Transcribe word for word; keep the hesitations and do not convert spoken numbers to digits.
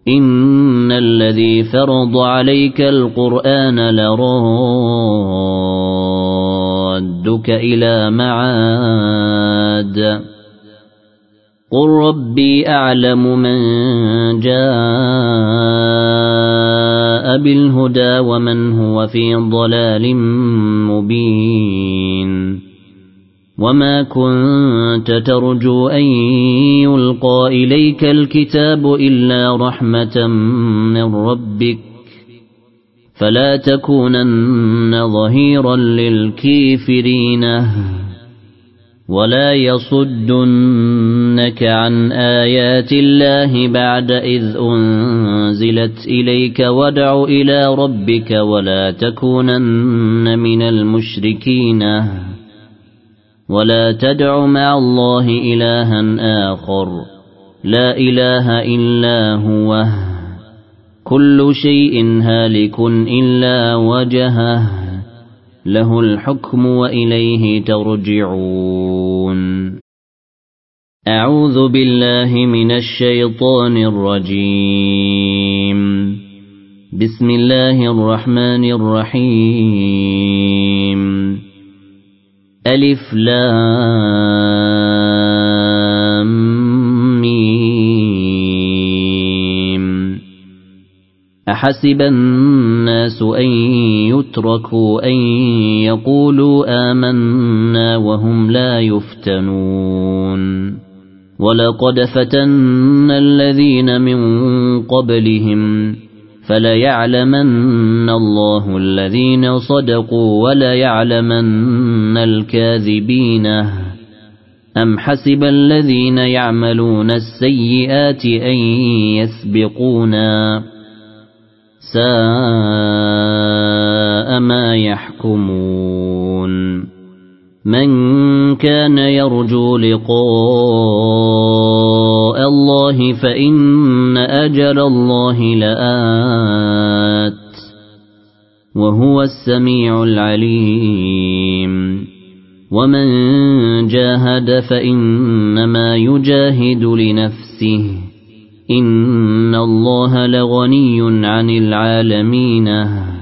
إن الذي فرض عليك القرآن لرادك إلى معاد قل ربي أعلم من جاء بالهدى ومن هو في ضلال مبين وما كنت ترجو أن يلقى إليك الكتاب إلا رحمة من ربك فلا تكونن ظهيرا للكافرين ولا يصدنك عن آيات الله بعد إذ أنزلت إليك وادع إلى ربك ولا تكونن من المشركين ولا تدع مع الله إلها آخر لا إله إلا هو كل شيء هالك إلا وجهه له الحكم وإليه ترجعون أعوذ بالله من الشيطان الرجيم بسم الله الرحمن الرحيم ألف لام ميم أحسب الناس أن يتركوا أن يقولوا آمنا وهم لا يفتنون ولقد فتنا الذين من قبلهم فليعلمن الله الذين صدقوا وليعلمن الكاذبين أم حسب الذين يعملون السيئات أن يسبقونا ساء ما يحكمون من كان يرجو لقاء الله فإن أجل الله لآت وهو السميع العليم ومن جاهد فإنما يجاهد لنفسه إن الله لغني عن العالمين